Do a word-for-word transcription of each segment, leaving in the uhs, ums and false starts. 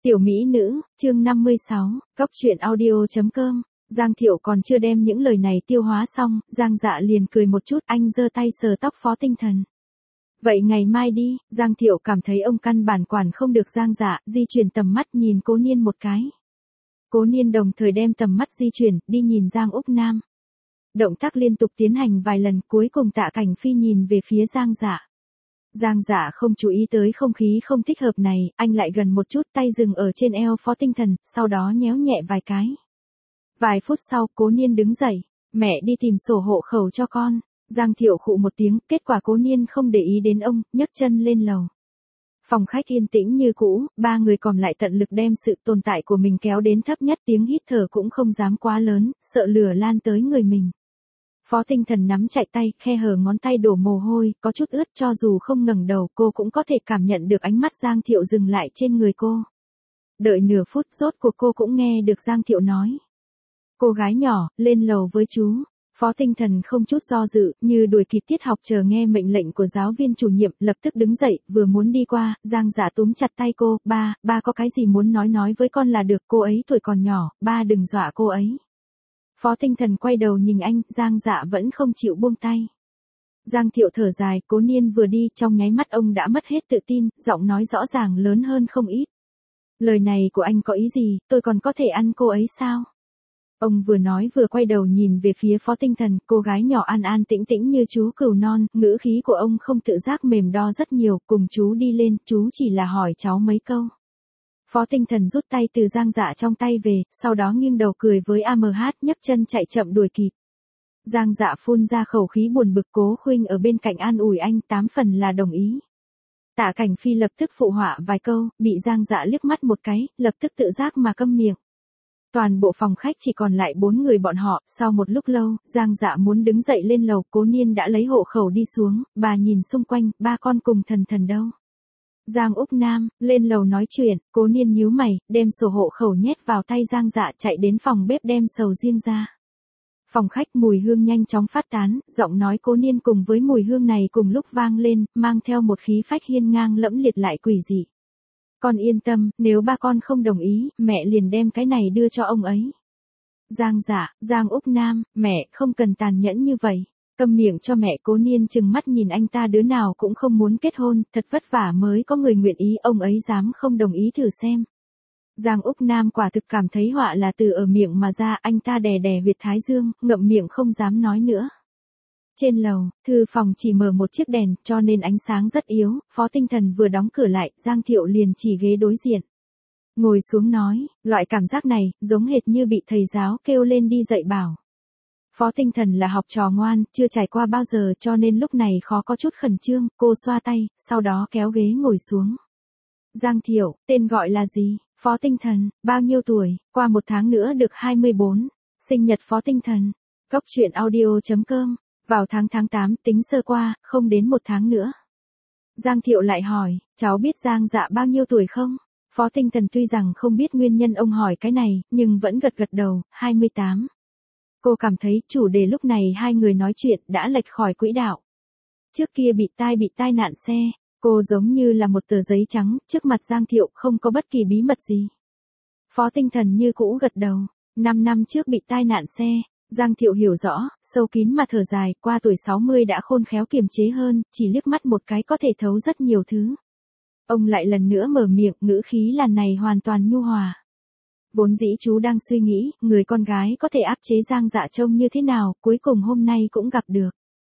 Tiểu mỹ nữ, chương năm mươi sáu, Cóc truyện audio.com. Giang Thiệu còn chưa đem những lời này tiêu hóa xong, Giang Dạ liền cười một chút, anh giơ tay sờ tóc Phó Tinh Thần. Vậy ngày mai đi. Giang Thiệu cảm thấy ông căn bản quản không được Giang Dạ, di chuyển tầm mắt nhìn Cố Niên một cái. Cố Niên đồng thời đem tầm mắt di chuyển, đi nhìn Giang Úc Nam. Động tác liên tục tiến hành vài lần, cuối cùng Tạ Cảnh Phi nhìn về phía Giang Dạ. Giang Dạ không chú ý tới không khí không thích hợp này, anh lại gần một chút, tay dừng ở trên eo Phó Tinh Thần, sau đó nhéo nhẹ vài cái. Vài phút sau, Cố Niên đứng dậy, mẹ đi tìm sổ hộ khẩu cho con. Giang Thiệu khụ một tiếng, kết quả Cố Niên không để ý đến ông, nhấc chân lên lầu. Phòng khách yên tĩnh như cũ, ba người còn lại tận lực đem sự tồn tại của mình kéo đến thấp nhất, tiếng hít thở cũng không dám quá lớn, sợ lửa lan tới người mình. Phó Tinh Thần nắm chặt tay, khe hở ngón tay đổ mồ hôi, có chút ướt, cho dù không ngẩng đầu cô cũng có thể cảm nhận được ánh mắt Giang Thiệu dừng lại trên người cô. Đợi nửa phút rốt cuộc cô cũng nghe được Giang Thiệu nói. Cô gái nhỏ, lên lầu với chú. Phó Tinh Thần không chút do dự, như đuổi kịp tiết học chờ nghe mệnh lệnh của giáo viên chủ nhiệm, lập tức đứng dậy, vừa muốn đi qua, Giang Dạ túm chặt tay cô, ba, ba có cái gì muốn nói nói với con là được, cô ấy tuổi còn nhỏ, ba đừng dọa cô ấy. Phó Tinh Thần quay đầu nhìn anh, Giang Dạ vẫn không chịu buông tay. Giang Thiệu thở dài, Cố Niên vừa đi, trong nháy mắt ông đã mất hết tự tin, giọng nói rõ ràng lớn hơn không ít. Lời này của anh có ý gì, tôi còn có thể ăn cô ấy sao? Ông vừa nói vừa quay đầu nhìn về phía Phó Tinh Thần, cô gái nhỏ an an tĩnh tĩnh như chú cừu non, ngữ khí của ông không tự giác mềm đo rất nhiều, cùng chú đi lên, chú chỉ là hỏi cháu mấy câu. Phó Tinh Thần rút tay từ Giang Dạ trong tay về, sau đó nghiêng đầu cười với a em hát, nhấc chân chạy chậm đuổi kịp. Giang Dạ phun ra khẩu khí buồn bực, Cố Khuynh ở bên cạnh an ủi anh, tám phần là đồng ý. Tạ Cảnh Phi lập tức phụ họa vài câu, bị Giang Dạ liếc mắt một cái, lập tức tự giác mà câm miệng. Toàn bộ phòng khách chỉ còn lại bốn người bọn họ, sau một lúc lâu, Giang Dạ muốn đứng dậy lên lầu, Cố Niên đã lấy hộ khẩu đi xuống, bà nhìn xung quanh, ba con cùng Thần Thần đâu. Giang Úc Nam, lên lầu nói chuyện, Cố Niên nhíu mày, đem sổ hộ khẩu nhét vào tay Giang Dạ, chạy đến phòng bếp đem sầu riêng ra. Phòng khách mùi hương nhanh chóng phát tán, giọng nói Cố Niên cùng với mùi hương này cùng lúc vang lên, mang theo một khí phách hiên ngang lẫm liệt lại quỷ dị. Con yên tâm, nếu ba con không đồng ý, mẹ liền đem cái này đưa cho ông ấy. Giang Dạ, Giang Úc Nam, mẹ, không cần tàn nhẫn như vậy. Câm miệng cho mẹ. Cố Niên chừng mắt nhìn anh ta, đứa nào cũng không muốn kết hôn, thật vất vả mới có người nguyện ý, ông ấy dám không đồng ý thử xem. Giang Úc Nam quả thực cảm thấy họa là từ ở miệng mà ra, anh ta đè đè huyệt thái dương, ngậm miệng không dám nói nữa. Trên lầu, thư phòng chỉ mở một chiếc đèn, cho nên ánh sáng rất yếu, Phó Tinh Thần vừa đóng cửa lại, Giang Thiệu liền chỉ ghế đối diện. Ngồi xuống nói, loại cảm giác này, giống hệt như bị thầy giáo kêu lên đi dạy bảo. Phó Tinh Thần là học trò ngoan, chưa trải qua bao giờ cho nên lúc này khó có chút khẩn trương, cô xoa tay, sau đó kéo ghế ngồi xuống. Giang Thiệu, tên gọi là gì? Phó Tinh Thần, bao nhiêu tuổi? Qua một tháng nữa được hai mươi bốn. Sinh nhật Phó Tinh Thần. Cóc truyện audio.com. Vào tháng tháng tám, tính sơ qua, không đến một tháng nữa. Giang Thiệu lại hỏi, cháu biết Giang Dạ bao nhiêu tuổi không? Phó Tinh Thần tuy rằng không biết nguyên nhân ông hỏi cái này, nhưng vẫn gật gật đầu, hai mươi tám. Cô cảm thấy chủ đề lúc này hai người nói chuyện đã lệch khỏi quỹ đạo. Trước kia bị tai bị tai nạn xe, cô giống như là một tờ giấy trắng, trước mặt Giang Thiệu không có bất kỳ bí mật gì. Phó Tinh Thần như cũ gật đầu, năm năm trước bị tai nạn xe. Giang Thiệu hiểu rõ, sâu kín mà thở dài, qua tuổi sáu mươi đã khôn khéo kiềm chế hơn, chỉ liếc mắt một cái có thể thấu rất nhiều thứ. Ông lại lần nữa mở miệng, ngữ khí lần này hoàn toàn nhu hòa. Vốn dĩ chú đang suy nghĩ, người con gái có thể áp chế Giang Dạ trông như thế nào, cuối cùng hôm nay cũng gặp được.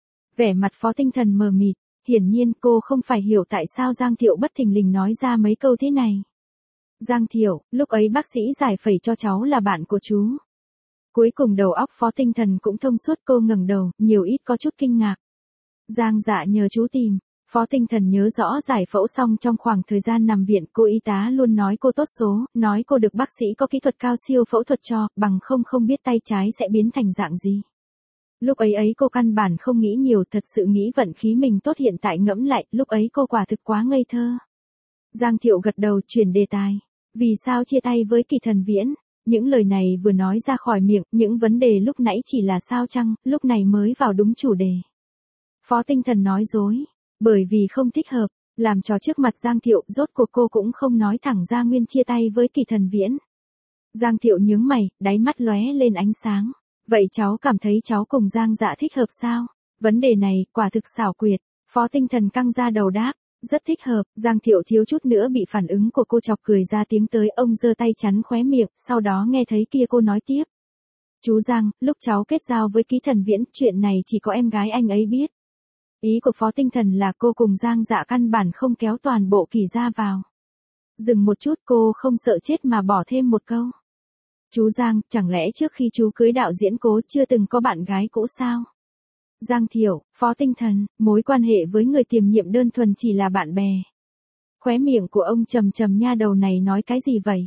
Vẻ mặt Phó Tinh Thần mờ mịt, hiển nhiên cô không phải hiểu tại sao Giang Thiệu bất thình lình nói ra mấy câu thế này. Giang Thiệu, lúc ấy bác sĩ giải phẫu cho cháu là bạn của chú. Cuối cùng đầu óc Phó Tinh Thần cũng thông suốt, cô ngẩng đầu, nhiều ít có chút kinh ngạc. Giang Dạ nhờ chú tìm. Phó Tinh Thần nhớ rõ giải phẫu xong trong khoảng thời gian nằm viện, cô y tá luôn nói cô tốt số, nói cô được bác sĩ có kỹ thuật cao siêu phẫu thuật cho, bằng không không biết tay trái sẽ biến thành dạng gì. Lúc ấy ấy cô căn bản không nghĩ nhiều, thật sự nghĩ vận khí mình tốt, hiện tại ngẫm lại, lúc ấy cô quả thực quá ngây thơ. Giang Thiệu gật đầu, chuyển đề tài. Vì sao chia tay với Kỳ Thần Viễn? Những lời này vừa nói ra khỏi miệng, những vấn đề lúc nãy chỉ là sao chăng, lúc này mới vào đúng chủ đề. Phó Tinh Thần nói dối, bởi vì không thích hợp. Làm trò trước mặt Giang Thiệu, rốt cuộc cô cũng không nói thẳng ra nguyên chia tay với Kỳ Thần Viễn. Giang Thiệu nhướng mày, đáy mắt lóe lên ánh sáng. Vậy cháu cảm thấy cháu cùng Giang Dạ thích hợp sao? Vấn đề này, quả thực xảo quyệt. Phó Tinh Thần căng ra đầu đáp. Rất thích hợp. Giang Thiệu thiếu chút nữa bị phản ứng của cô chọc cười ra tiếng tới, ông giơ tay chắn khóe miệng, sau đó nghe thấy kia cô nói tiếp. Chú Giang, lúc cháu kết giao với Ký Thần Viễn, chuyện này chỉ có em gái anh ấy biết. Ý của Phó Tinh Thần là cô cùng Giang Dạ căn bản không kéo toàn bộ Kỳ ra vào. Dừng một chút, cô không sợ chết mà bỏ thêm một câu. Chú Giang, chẳng lẽ trước khi chú cưới đạo diễn Cố chưa từng có bạn gái cũ sao? Giang Thiệu, Phó Tinh Thần, mối quan hệ với người tiềm nhiệm đơn thuần chỉ là bạn bè. Khóe miệng của ông trầm trầm, nha đầu này nói cái gì vậy?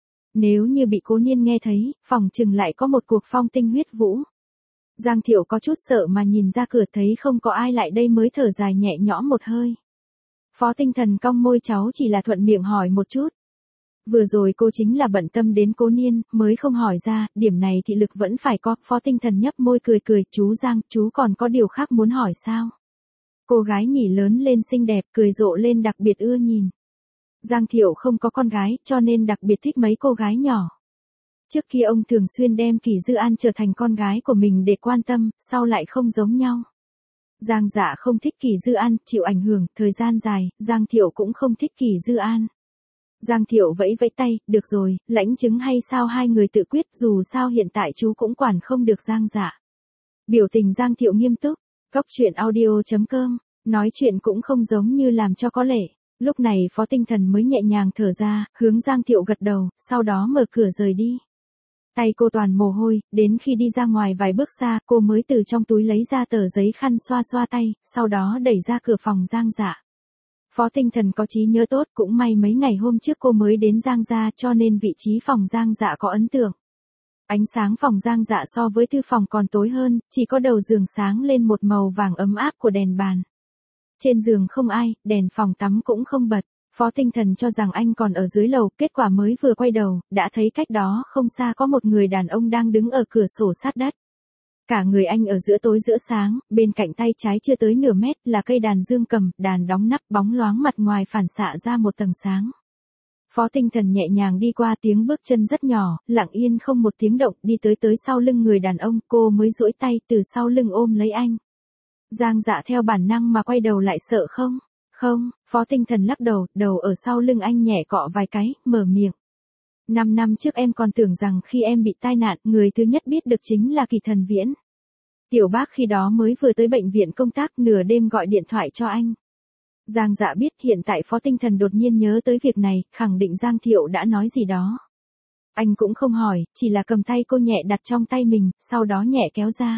Nếu như bị Cố Niên nghe thấy, phòng chừng lại có một cuộc phong tinh huyết vũ. Giang Thiệu có chút sợ mà nhìn ra cửa, thấy không có ai lại đây mới thở dài nhẹ nhõm một hơi. Phó Tinh Thần cong môi, cháu chỉ là thuận miệng hỏi một chút. Vừa rồi cô chính là bận tâm đến Cố Niên, mới không hỏi ra, điểm này thị lực vẫn phải có. Phó Tinh Thần nhấp môi cười cười, chú Giang, chú còn có điều khác muốn hỏi sao? Cô gái nhỉ lớn lên xinh đẹp, cười rộ lên đặc biệt ưa nhìn. Giang Thiệu không có con gái, cho nên đặc biệt thích mấy cô gái nhỏ. Trước kia ông thường xuyên đem Kỳ Dư An trở thành con gái của mình để quan tâm, sau lại không giống nhau. Giang Dạ không thích Kỳ Dư An, chịu ảnh hưởng, thời gian dài, Giang Thiệu cũng không thích Kỳ Dư An. Giang Thiệu vẫy vẫy tay, được rồi, lãnh chứng hay sao hai người tự quyết, dù sao hiện tại chú cũng quản không được Giang Dạ. Biểu tình Giang Thiệu nghiêm túc, góc chuyện audio chấm com, nói chuyện cũng không giống như làm cho có lệ. Lúc này Phó Tinh Thần mới nhẹ nhàng thở ra, hướng Giang Thiệu gật đầu, sau đó mở cửa rời đi. Tay cô toàn mồ hôi, đến khi đi ra ngoài vài bước xa, cô mới từ trong túi lấy ra tờ giấy khăn xoa xoa tay, sau đó đẩy ra cửa phòng Giang Dạ. Phó Tinh Thần có trí nhớ tốt, cũng may mấy ngày hôm trước cô mới đến Giang gia, cho nên vị trí phòng Giang Dạ có ấn tượng. Ánh sáng phòng Giang Dạ so với thư phòng còn tối hơn, chỉ có đầu giường sáng lên một màu vàng ấm áp của đèn bàn. Trên giường không ai, đèn phòng tắm cũng không bật. Phó Tinh Thần cho rằng anh còn ở dưới lầu, kết quả mới vừa quay đầu, đã thấy cách đó không xa có một người đàn ông đang đứng ở cửa sổ sát đất. Cả người anh ở giữa tối giữa sáng, bên cạnh tay trái chưa tới nửa mét là cây đàn dương cầm, đàn đóng nắp, bóng loáng mặt ngoài phản xạ ra một tầng sáng. Phó Tinh Thần nhẹ nhàng đi qua, tiếng bước chân rất nhỏ, lặng yên không một tiếng động, đi tới tới sau lưng người đàn ông, cô mới duỗi tay từ sau lưng ôm lấy anh. Giang Dạ theo bản năng mà quay đầu lại, sợ không? Không, Phó Tinh Thần lắc đầu, đầu ở sau lưng anh nhẹ cọ vài cái, mở miệng. Năm năm trước em còn tưởng rằng khi em bị tai nạn, người thứ nhất biết được chính là Kỳ Thần Viễn. Tiểu bác khi đó mới vừa tới bệnh viện công tác, nửa đêm gọi điện thoại cho anh. Giang Dạ biết, hiện tại Phó Tinh Thần đột nhiên nhớ tới việc này, khẳng định Giang Thiệu đã nói gì đó. Anh cũng không hỏi, chỉ là cầm tay cô nhẹ đặt trong tay mình, sau đó nhẹ kéo ra.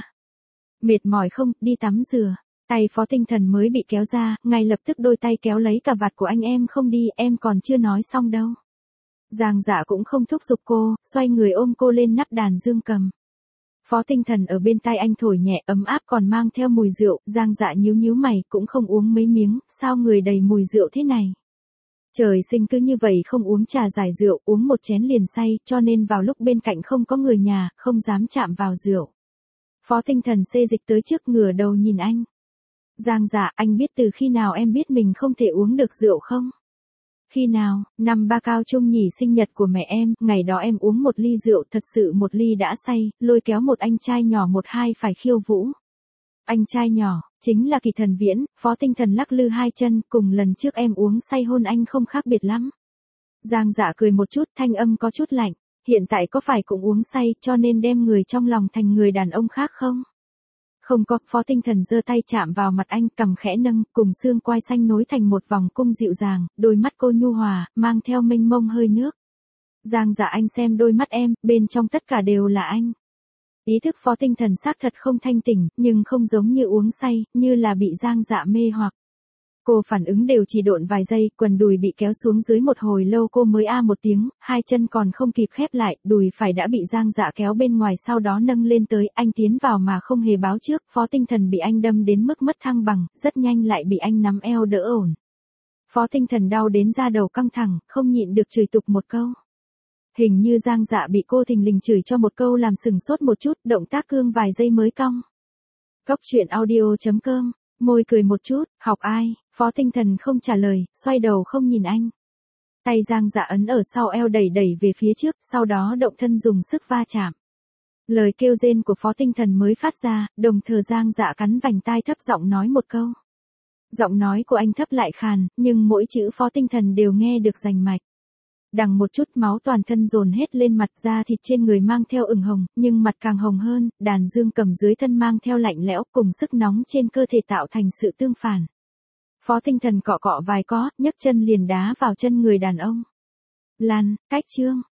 Mệt mỏi không, đi tắm rửa. Tay Phó Tinh Thần mới bị kéo ra, ngay lập tức đôi tay kéo lấy cà vạt của anh, em không đi, em còn chưa nói xong đâu. Giang Dạ cũng không thúc giục cô, xoay người ôm cô lên nắp đàn dương cầm. Phó Tinh Thần ở bên tai anh thổi nhẹ, ấm áp còn mang theo mùi rượu, Giang Dạ nhíu nhíu mày, cũng không uống mấy miếng, sao người đầy mùi rượu thế này. Trời sinh cứ như vậy không uống trà giải rượu, uống một chén liền say, cho nên vào lúc bên cạnh không có người nhà, không dám chạm vào rượu. Phó Tinh Thần xê dịch tới trước, ngửa đầu nhìn anh. Giang Dạ, anh biết từ khi nào em biết mình không thể uống được rượu không? Khi nào, năm ba cao trung nhỉ, sinh nhật của mẹ em, ngày đó em uống một ly rượu, thật sự một ly đã say, lôi kéo một anh trai nhỏ một hai phải khiêu vũ. Anh trai nhỏ, chính là Kỳ Thần Viễn. Phó Tinh Thần lắc lư hai chân, cùng lần trước em uống say hôn anh không khác biệt lắm. Giang Dạ cười một chút, thanh âm có chút lạnh, hiện tại có phải cũng uống say, cho nên đem người trong lòng thành người đàn ông khác không? Không có. Phó Tinh Thần giơ tay chạm vào mặt anh, cằm khẽ nâng, cùng xương quai xanh nối thành một vòng cung dịu dàng, đôi mắt cô nhu hòa, mang theo mênh mông hơi nước. Giang Dạ, anh xem đôi mắt em, bên trong tất cả đều là anh. Ý thức Phó Tinh Thần xác thật không thanh tỉnh, nhưng không giống như uống say, như là bị Giang Dạ mê hoặc. Cô phản ứng đều chỉ độn vài giây, quần đùi bị kéo xuống dưới một hồi lâu cô mới a một tiếng, hai chân còn không kịp khép lại, đùi phải đã bị Giang Dạ kéo bên ngoài, sau đó nâng lên tới, anh tiến vào mà không hề báo trước, Phó Tinh Thần bị anh đâm đến mức mất thăng bằng, rất nhanh lại bị anh nắm eo đỡ ổn. Phó Tinh Thần đau đến da đầu căng thẳng, không nhịn được chửi tục một câu. Hình như Giang Dạ bị cô thình lình chửi cho một câu làm sừng sốt một chút, động tác cương vài giây mới cong. Góc chuyện audio chấm com Môi cười một chút, học ai, Phó Tinh Thần không trả lời, xoay đầu không nhìn anh. Tay Giang Dạ ấn ở sau eo đẩy đẩy về phía trước, sau đó động thân dùng sức va chạm. Lời kêu rên của Phó Tinh Thần mới phát ra, đồng thời Giang Dạ cắn vành tai thấp giọng nói một câu. Giọng nói của anh thấp lại khàn, nhưng mỗi chữ Phó Tinh Thần đều nghe được rành mạch. Đằng một chút máu toàn thân dồn hết lên mặt, da thịt trên người mang theo ửng hồng, nhưng mặt càng hồng hơn, đàn dương cầm dưới thân mang theo lạnh lẽo cùng sức nóng trên cơ thể tạo thành sự tương phản. Phó Tinh Thần cọ cọ vài có, nhấc chân liền đá vào chân người đàn ông. Lan, cách chương.